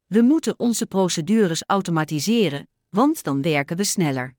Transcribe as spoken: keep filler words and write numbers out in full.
We moeten onze procedures automatiseren, want dan werken we sneller.